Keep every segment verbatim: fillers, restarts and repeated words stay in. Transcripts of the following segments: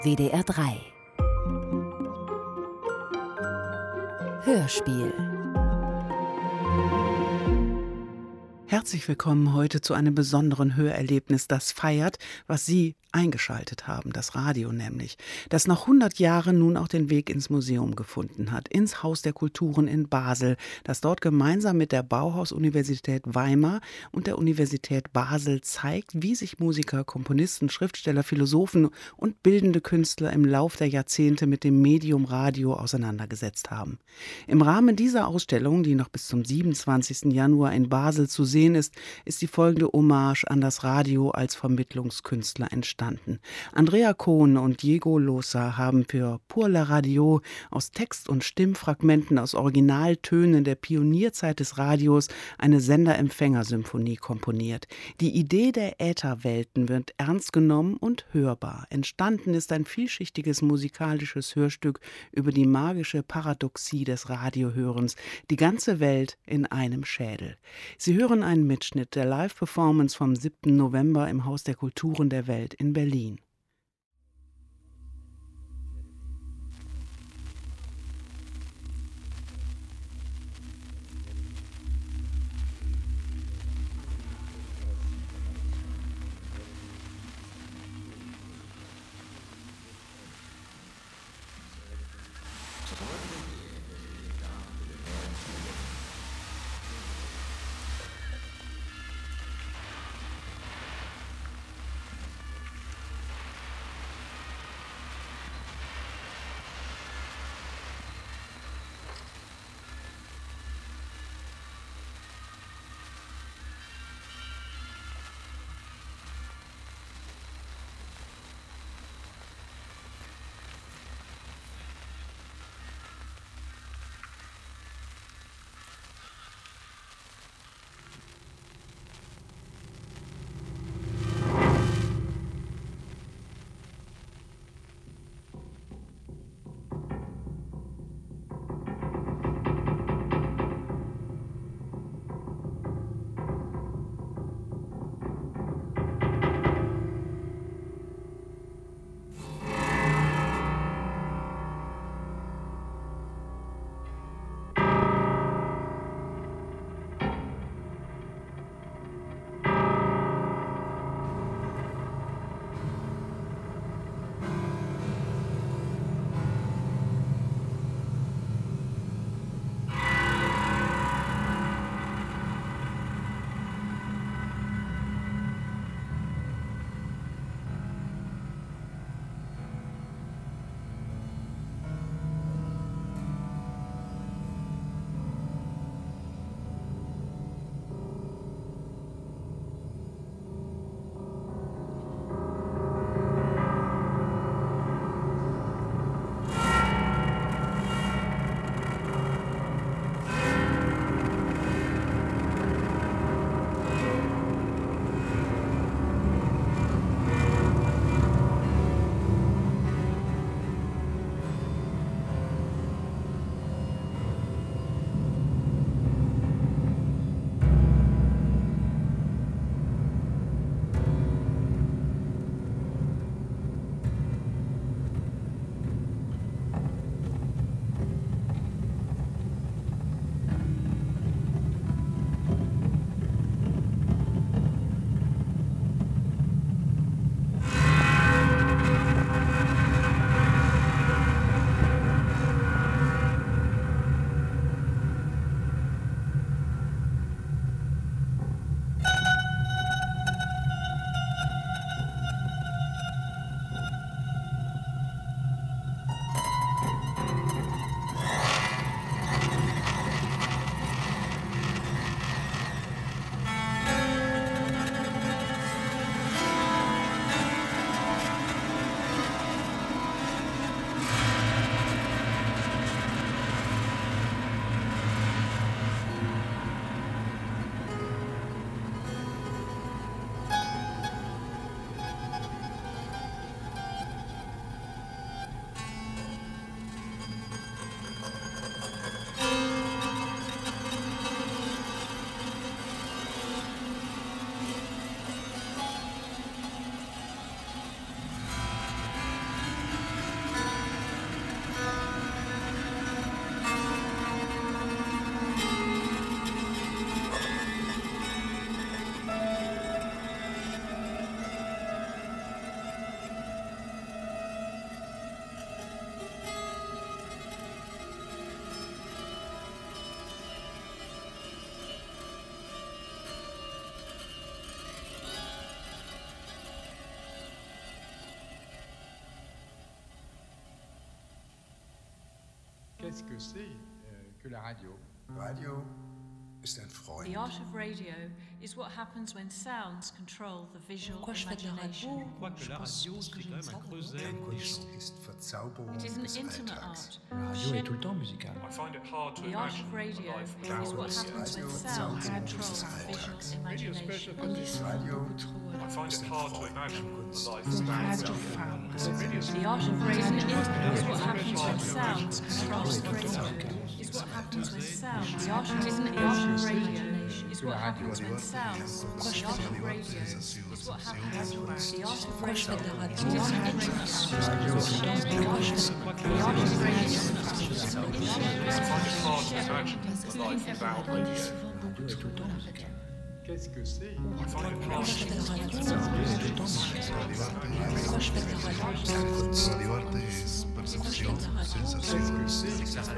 W D R drei Hörspiel. Herzlich willkommen heute zu einem besonderen Hörerlebnis, das feiert, was Sie eingeschaltet haben, das Radio nämlich, das nach hundert Jahren nun auch den Weg ins Museum gefunden hat, ins Haus der Kulturen in Basel, das dort gemeinsam mit der Bauhaus-Universität Weimar und der Universität Basel zeigt, wie sich Musiker, Komponisten, Schriftsteller, Philosophen und bildende Künstler im Lauf der Jahrzehnte mit dem Medium Radio auseinandergesetzt haben. Im Rahmen dieser Ausstellung, die noch bis zum siebenundzwanzigsten Januar in Basel zu sehen ist, ist die folgende Hommage an das Radio als Vermittlungskünstler entstanden. Andrea Cohn und Diego Loza haben für Pour la Radio aus Text- und Stimmfragmenten aus Originaltönen der Pionierzeit des Radios eine Sender-Empfänger-Symphonie komponiert. Die Idee der Ätherwelten wird ernst genommen und hörbar. Entstanden ist ein vielschichtiges musikalisches Hörstück über die magische Paradoxie des Radiohörens, die ganze Welt in einem Schädel. Sie hören einen Mitschnitt der Live-Performance vom siebten November im Haus der Kulturen der Welt in Berlin. Qu'est-ce que c'est euh, que la radio? Radio ist ein Freund. The art of radio is what happens when sounds control the visual imagination. Je crois que la radio, c'est quand même un creuset. Kunst ist Verzauberung It is an des intimate Alltags. art. Radio est tout le temps musical. I find it hard to The art imagine of radio a life is without what Chaos, happens when Radio, sounds Verzauberung control des the visual Alltags. imagination. Radio I find ist it ein hard to Freund imagine der Kunst. a life without The art of radio is what happens when sounds control the radio. Is what happens when sounds. The art of radio is what happens when sounds. The art of radio is what happens. The art of radio is an intimate art. The art of radio is an I find it hard to imagine a life without radio. Radio est tout le temps musical. Qu'est-ce que c'est? I find it hard to Radio ist Perception, Sensation.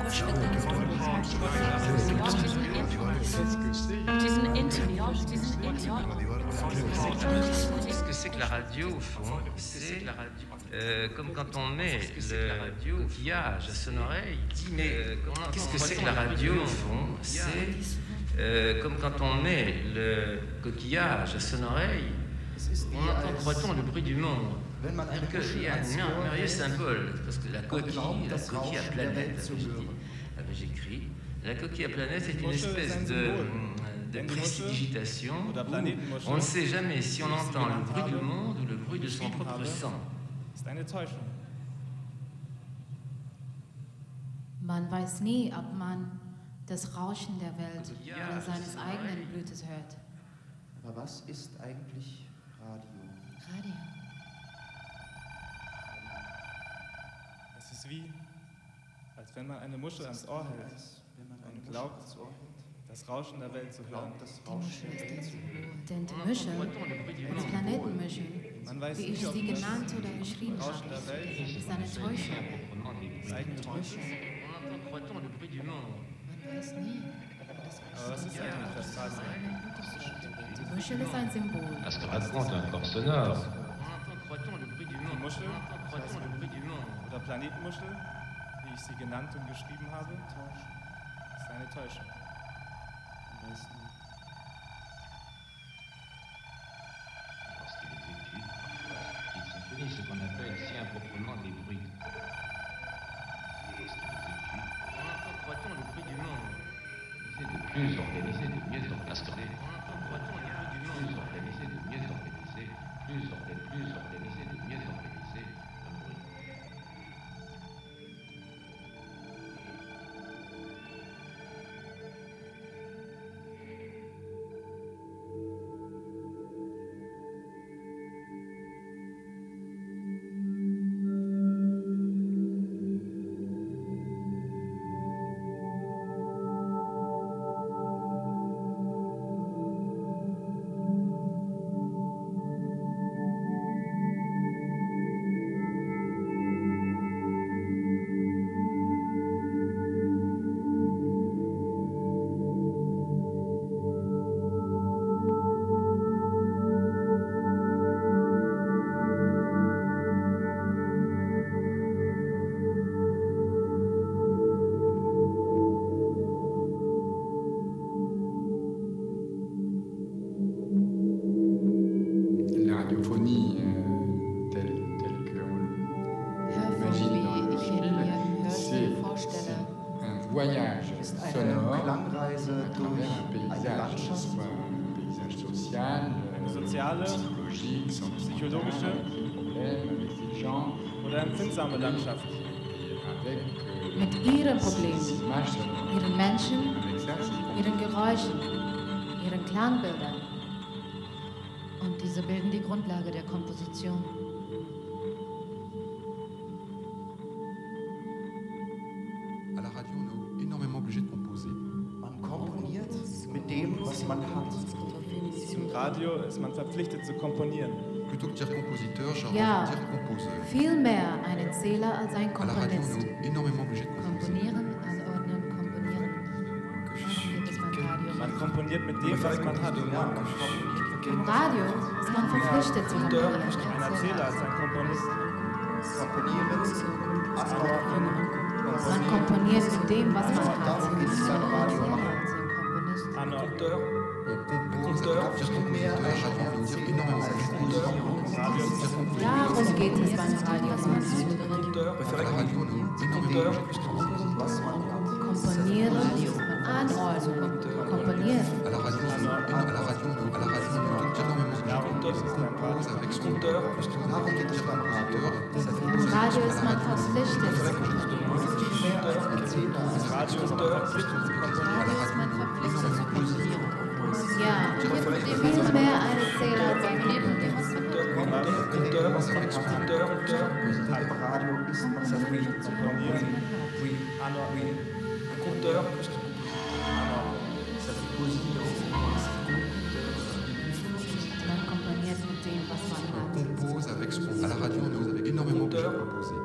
Qu'est-ce que c'est? It is an intimate art. It is an intimate art. Qu'est-ce que c'est que la radio au fond? C'est euh, comme quand on met le coquillage à son oreille. Euh, Qu'est-ce que c'est que la radio au fond? C'est euh, comme quand on met le coquillage à son oreille. On entend, croit-on, le bruit du monde. C'est-à-dire qu'il y a un merveilleux symbole, parce que la coquille, la coquille à planète, avait-je dit, avais-je écrit. La coquille à planète est une espèce de, de prestidigitation où on ne sait jamais si on entend le bruit du monde ou le bruit de son propre sang. Ist eine Täuschung. Man weiß nie, ob man das Rauschen der Welt oder seines eigenen Blutes hört. Aber was ist eigentlich Radio? Radio. Es ist wie, als wenn man eine Muschel ans Ohr hält Wenn man eine und Muschel glaubt, ans Ohr hält, das Rauschen der Welt zu hören. glaubt das Rauschen der Welt zu hören. Denn die Muschel, als Planetenmuschel, Man weiß wie ich nicht, ob sie das genannt oder beschrieben Rauschen habe, der Welt ist eine Täuschung. das eigene Täuschung. On entend, croit-on, le bruit du monde. Man weiß nie, ob das Aber was ist eigentlich das Radio? Die Muschel ist ein Symbol. À ce que raconte un corps sonore. On entend, croit-on, le bruit du monde. Die Muschel, On entend, croit-on, le bruit du monde. oder Planetenmuschel, wie ich sie genannt und geschrieben habe, ist eine Täuschung. Man weiß nie. Lorsqu'il exécute une symphonie, ce qu'on appelle si improprement des bruits. Lorsqu'il exécute, On entend, croit-on, le bruit du monde. il essaie de plus organiser, de mieux organiser. On entend, croit-on, le bruit du Plus monde. organiser, de mieux organiser. Plus organiser, plus organiser, de mieux organiser un bruit. La radiophonie euh, telle, telle qu'on Hörfunk, wie ich ihn mir im c'est Hörspiel vorstelle, un voyage ist eine sonore Klangreise à travers un durch eine paysage, que ce Landschaft, soit un paysage social, Eine soziale, psychologique, psychologische problème avec ces gens, oder empfindsame Landschaft. avec euh, mit ihren ces Problemen, images sonores. ihren Menschen, Avec ça, c'est ihren Geräuschen, ihren Klangbildern. Und diese bilden die Grundlage der Komposition. À la radio, on est énormément obligé de composer. Man komponiert mit dem, was man hat. Im Radio ist man verpflichtet zu komponieren. Plutôt que de dire compositeur, j'aurais Ja, envie de dire composeur. viel mehr ein Erzähler als ein À la radio, Komponist. on est énormément obligé de composer. Komponieren, anordnen, komponieren. Darum geht es beim Radio. Man komponiert mit dem, was man hat. Ja, man komponiert mit dem, Im was man Radio ist man verpflichtet zu komponieren. Ein Erzähler als ein Komponist. komponieren, anordnen, Man komponiert mit dem, was man hat. Darum geht es beim Radio. Komponieren, anordnen, komponieren. Im Radio ist man verpflichtet. Ja, viel mehr eine Zähler als ein Nebengeräusch. Beim Radio ist man verpflichtet zu komponieren. Man komponiert mit dem, was man hat. Compose avec ce qu'on. À la radio, nous avons énormément de composé.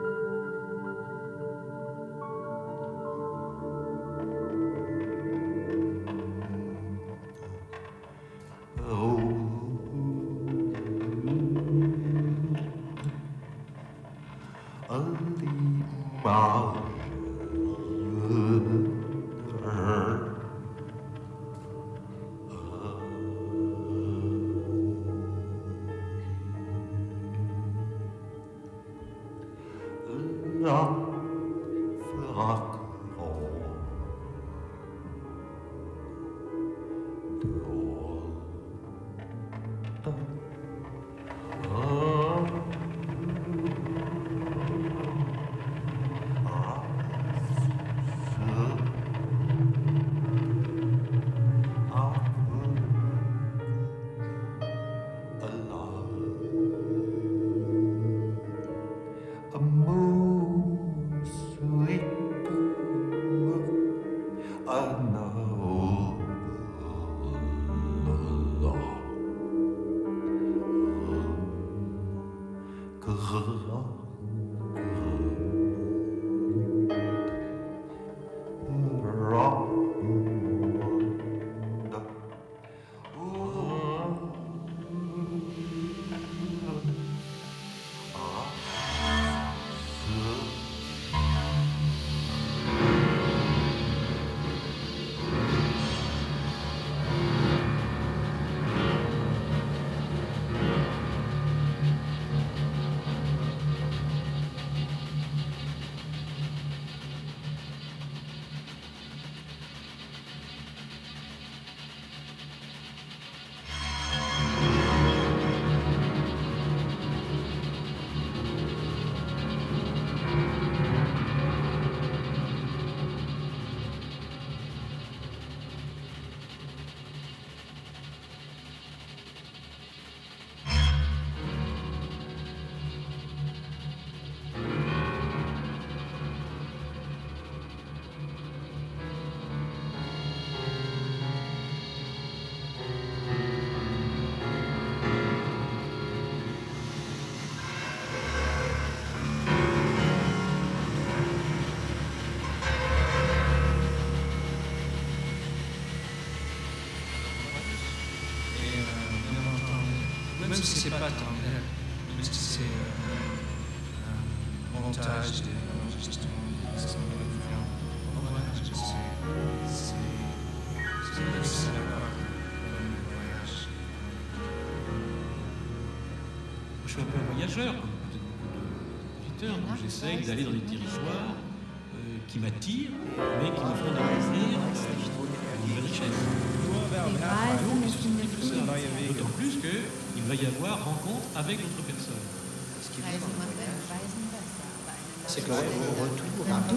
Même si c'est pas tant, même si c'est un montage des enregistrements, c'est c'est Je suis un peu un voyageur, comme peut-être beaucoup d'auditeurs, donc j'essaye d'aller dans des territoires euh, qui m'attirent, mais qui me font découvrir une nouvelle richesse. D'autant plus qu'il va y avoir rencontre avec d'autres personnes. C'est que au retour à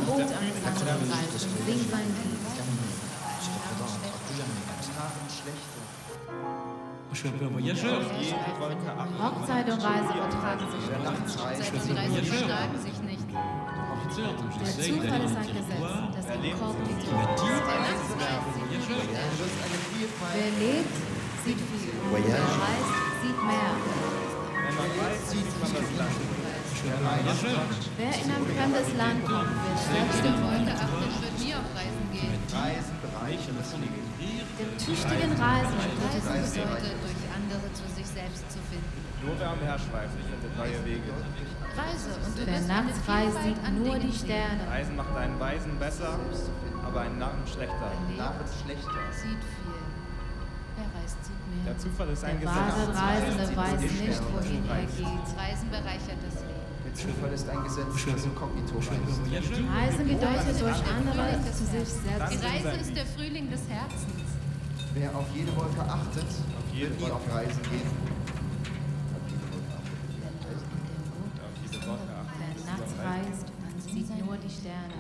Je suis un peu un voyageur. Hochzeit und Reise vertragen sich nicht. Die Reisen vertragen sich nicht. Der Zufall ist ein Gesetz, das im Korb liegt. Wer lebt, sieht viel. Wer reist, sieht mehr. Wer in ein fremdes Land kommt, wird selbst im ungeachtet wird nie auf Reisen gehen. Dem tüchtigen Reisenden wird es bedeutet, durch andere andere zu sich selbst zu finden. Nur wer am Herrschweif findet neue Wege. Reise und du Wer nachts reist, sieht nur die Sterne. Reisen macht einen Weisen besser, aber einen Narren schlechter. Ein Narren schlechter. Sieht viel. Wer reist, sieht mehr. Der Zufall ist ein Der Gesetz. wahre Reisende weiß nicht, nicht, wohin er reist. geht. Reisen bereichert das Leben. Der Zufall ist ein Gesetz, das inkognito reist. Reisen bedeutet durch andere zu sich selbst. Die Reise ist der Frühling des Herzens. Wer auf jede Wolke achtet, jede wird nie auf Reisen gehen. Wer nachts reist, sieht nur die Sterne.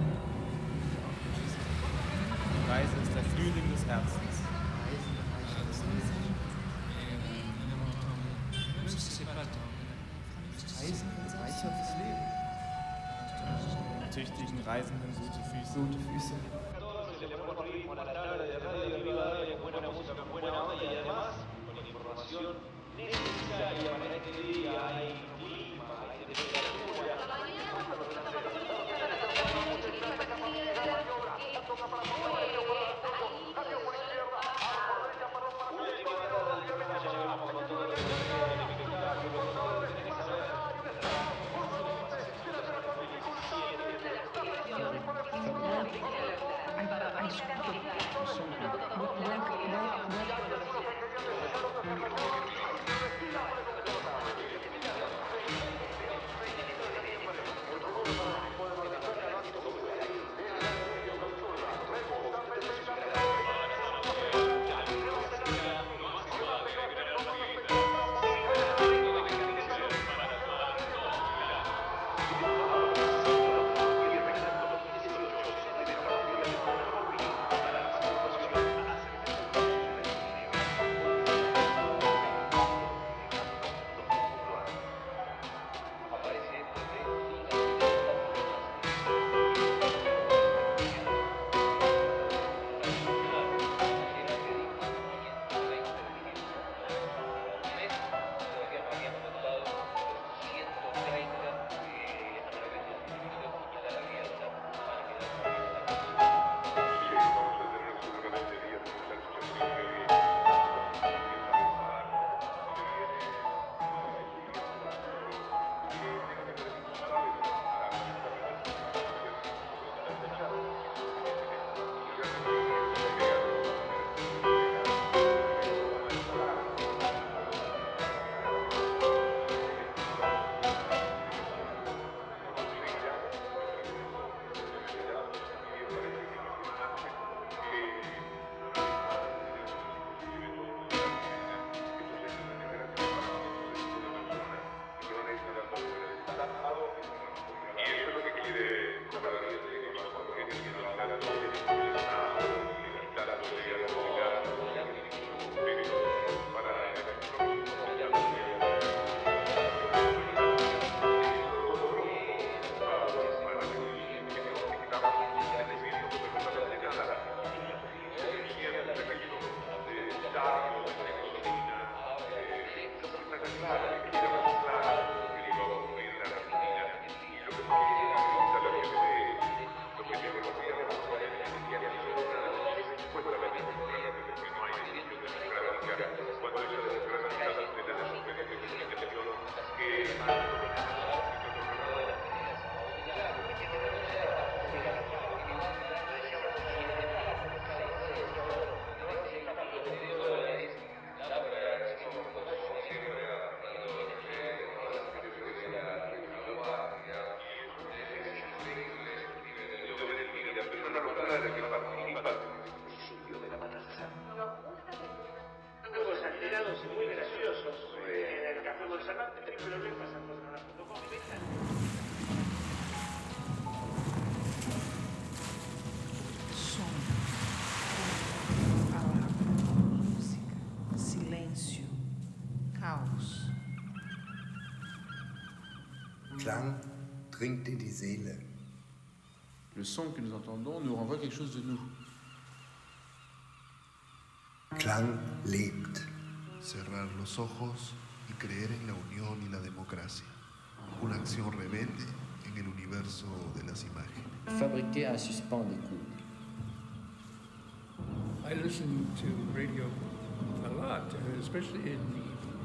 Die Reise ist der Frühling des Herzens. Reisen bereichert das Leben. Tüchtigen Reisenden gute Füße. Gute Füße. Klang dringt in die Seele. Le son que nous entendons nous renvoie quelque chose de nous. Klang lebt. Cerrar los ojos y creer en la unión y la democracia. Una acción rebelde en el universo de las imágenes. Fabriquer un suspens d'écoute. I listen to radio a lot, especially in the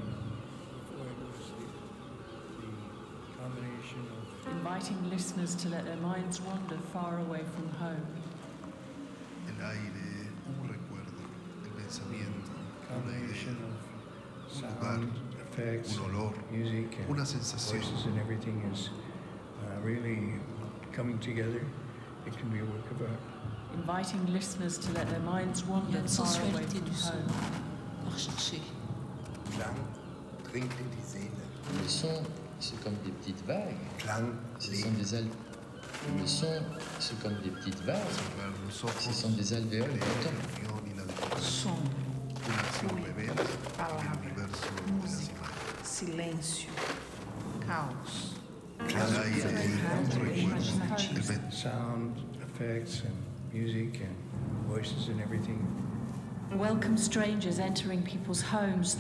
combination of Inviting listeners to let their minds wander far away from home. El aire, un recuerdo, el pensamiento, una idea, un lugar, effects, un olor, music, and una sensación. voices, and everything is uh, really coming together. It can be a work of art. Inviting listeners to let their minds wander far away from home. Klang dringt in die Seele. Le son, c'est comme des petites vagues. Klang Ce lebt. sont des al... Le son, c'est comme des petites vagues. Ce sont des alvéoles du temps. Som, Una acción rebelde en el palavra, universo de las música, imágenes. silêncio, caos. El aire, un recuerdo, el pen- Sound, effects, and music, and voices, and everything. Welcome strangers entering people's homes.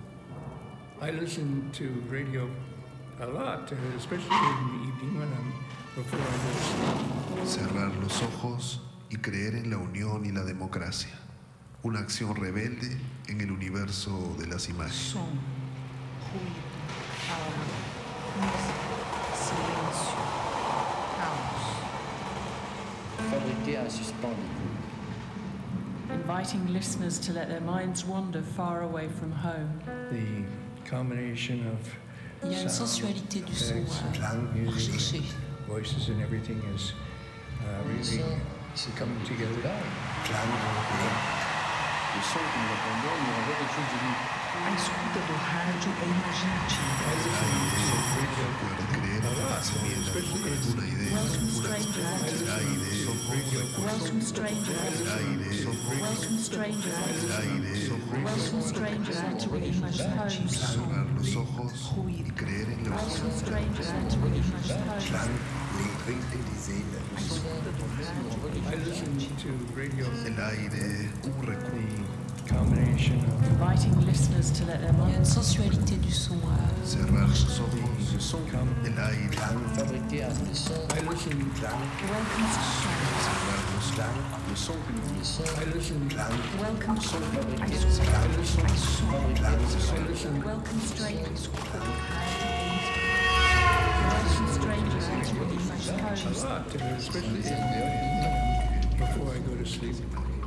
I listen to radio a lot, uh, especially in the evening when I'm before I go to sleep. Cerrar los ojos y creer en la unión y la democracia. Una acción rebelde en el universo de las imágenes. Som, ruído, palavra, música, silêncio, caos. Fabriquer un suspens d'écoute. Inviting listeners to let their minds wander far away from home. The combination of Il y a une sound, sensualité du son effects, and Klang music, recherché. voices, and everything is uh, Le really son, c'est comme coming des petites together. vagues. Klang lebt. Le son que nous entendons nous renvoie quelque chose de nous. A escuta do rádio é imaginante. Recuerda creer en el pensamiento, una idea, una acción. El aire, un recuerdo. Welcome strangers El entering. aire, Welcome strangers el entering. aire. Welcome strangers entering people's homes. Cerrar los ojos y creer en la Welcome unión. strangers entering people's homes. Klang dringt in die Seele. I listen to radio, El aire, un recuerdo. the combination of Inviting listeners to let their Il y a une minds sensualité du son. Cerrar los ojos, the son. el aire. Fabriquer un le son, I listen, welcome strangers. Cerrar los Klang, le son que nous laissons, I listen, Klang, Welcome fabriquer Klang, Klang, I listen. welcome strangers. Welcome strangers entering people's A homes. lot, uh, especially des alvéoles du temps. before I go to sleep.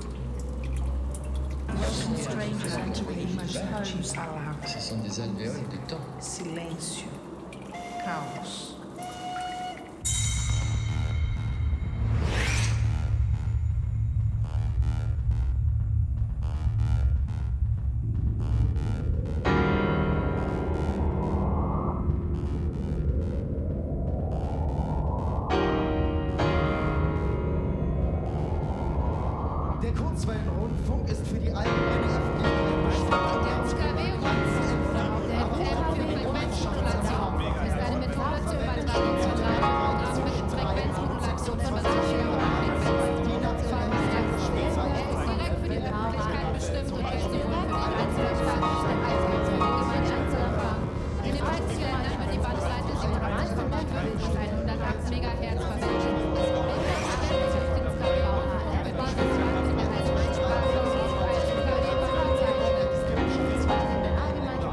Welcome strangers entering people's homes. Palavra, Ce sont des alvéoles du temps. silêncio, caos. Der Kurzwellenrundfunk ist für die allgemeine Öffentlichkeit Der U K W-Rundfunk, der F M für Frequenzmodulation, ist eine Methode zur Übertragung von Radioprogrammen mit Frequenzmodulation von bestimmten Frequenzen. Er ist direkt für die Öffentlichkeit bestimmt und durch die Rundfunkfrequenzen Gemeinschaftserfahrung. In den meisten Ländern wird die Bandbreite im Normalfall bei Möglichkeit hundertacht Megahertz verwendet. Allgemein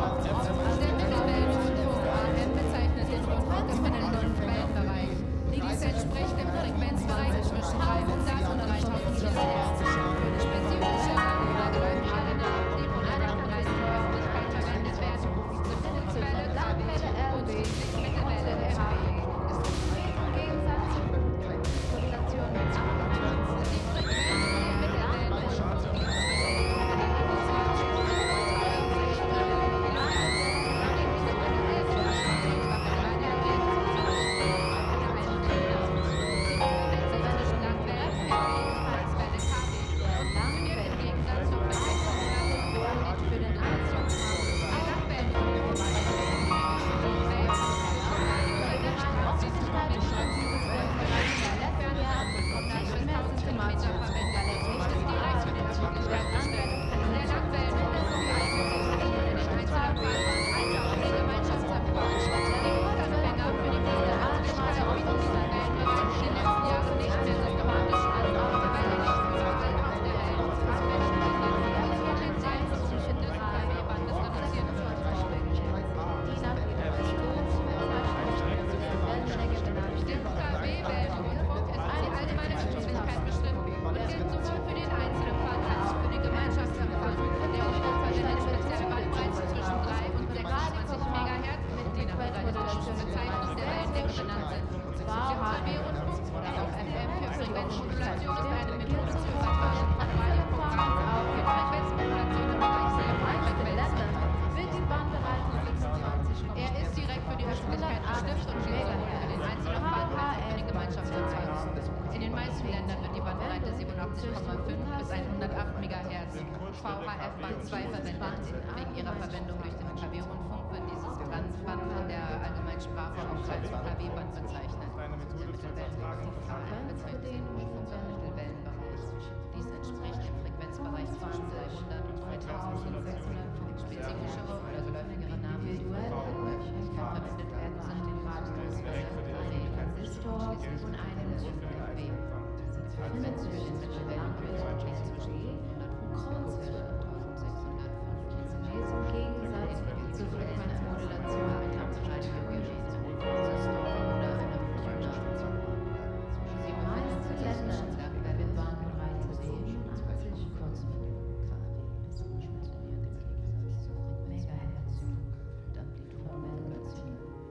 Radiomodulation ist eine Methode zur Übertragung von Radioprogrammen auf Frequenzmodulation im Bereich Selektivfrequenzen. Wird die Bandbreite sechsundzwanzig. Er ist direkt für die Öffentlichkeit bestimmt und gilt für den einzelnen Fall für die Gemeinschaftserzeugung. In den meisten Ländern wird die Bandbreite siebenundachtzig Komma fünf bis hundertacht Megahertz V H F Band zwei verwendet. Wegen ihrer Verwendung durch den K W-Rundfunk wird dieses Transband in der allgemeinen Sprache auch als K W-Band bezeichnet. Der Mittelwellenbereich bezeichnet den Mittelwellenbereich. Dies entspricht dem Frequenzbereich zwischen zweihundert und dreitausendsechshundert. Spezifischere oder geläufigere Namen verwendet werden sind den Radius, Transistor und einem F W. Frequenz für den Mittelwellenbereich liegt zwischen fünfhundert und eintausendsechshundert. Im Gegensatz zur Frequenzmodulation mit einem Radiogerät, Transistor oder einer Funktion. Die meisten Länder werden Bandbreite siebenundachtzig Komma fünf bis funktioniert im Gegensatz zu Megahertz und Amplitudenmodulation.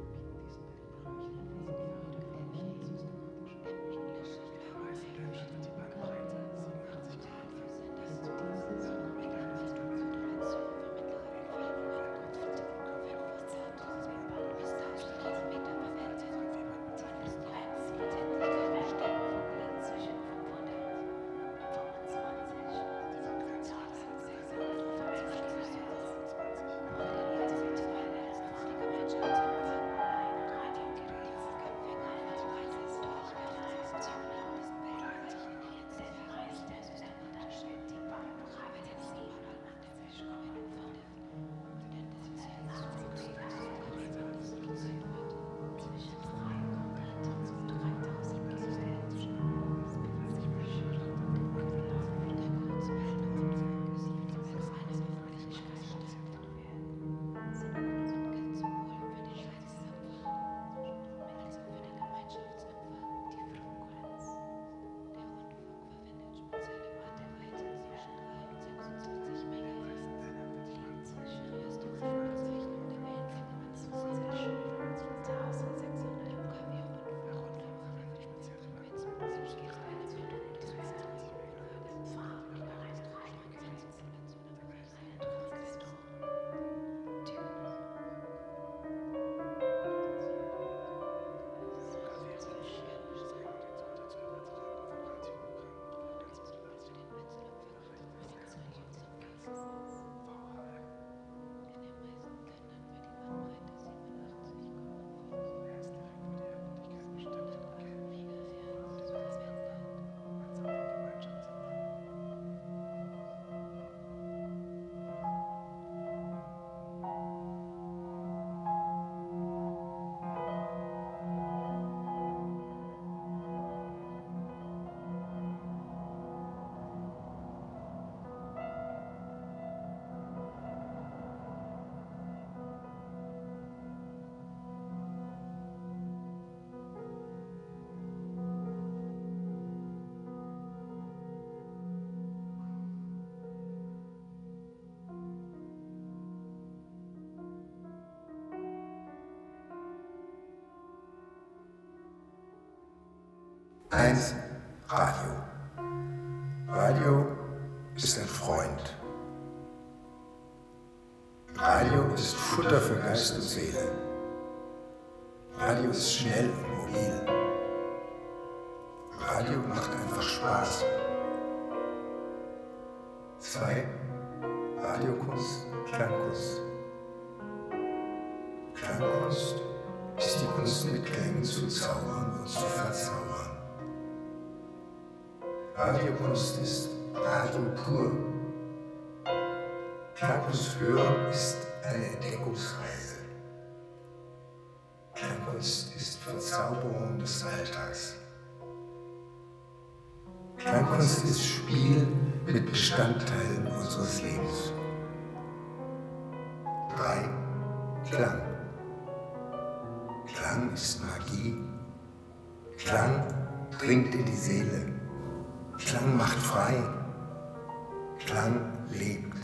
Eins, Radio. Radio ist ein Freund. Radio ist Futter für Geist und Seele. Radio ist schnell und mobil. Radio macht einfach Spaß. Zwei, Radiokunst, Klangkunst. Klangkunst ist die Kunst, mit Klängen zu zaubern und zu verzaubern. Radiokunst ist Radio pur. Klangkunst hören ist eine Entdeckungsreise. Klangkunst ist Verzauberung des Alltags. Klangkunst ist Spiel mit Bestandteilen unseres Lebens. Drei, Klang. Klang ist Magie. Klang dringt in die Seele. Klang macht frei. Klang lebt.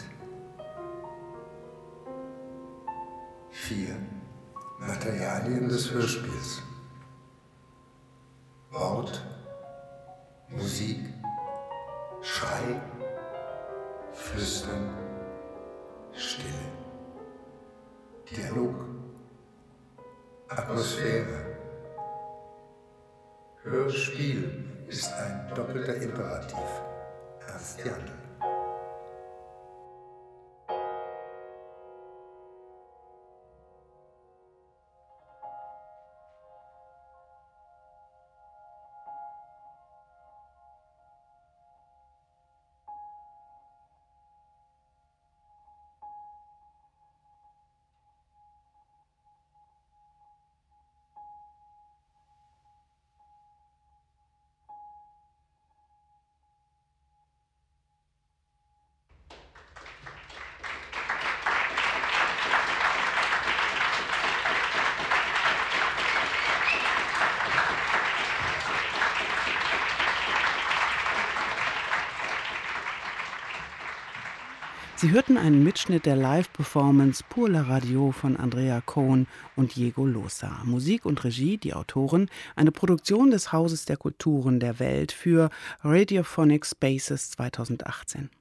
Vier, Materialien des Hörspiels. Wort, Musik, Schrei, Flüstern, Stille. Dialog, Atmosphäre. Hörspiel ist ein doppelter Imperativ. Ernst Jandl. Sie hörten einen Mitschnitt der Live-Performance Pour la Radio von Andrea Cohn und Diego Losa. Musik und Regie, die Autoren, eine Produktion des Hauses der Kulturen der Welt für Radiophonic Spaces zweitausendachtzehn.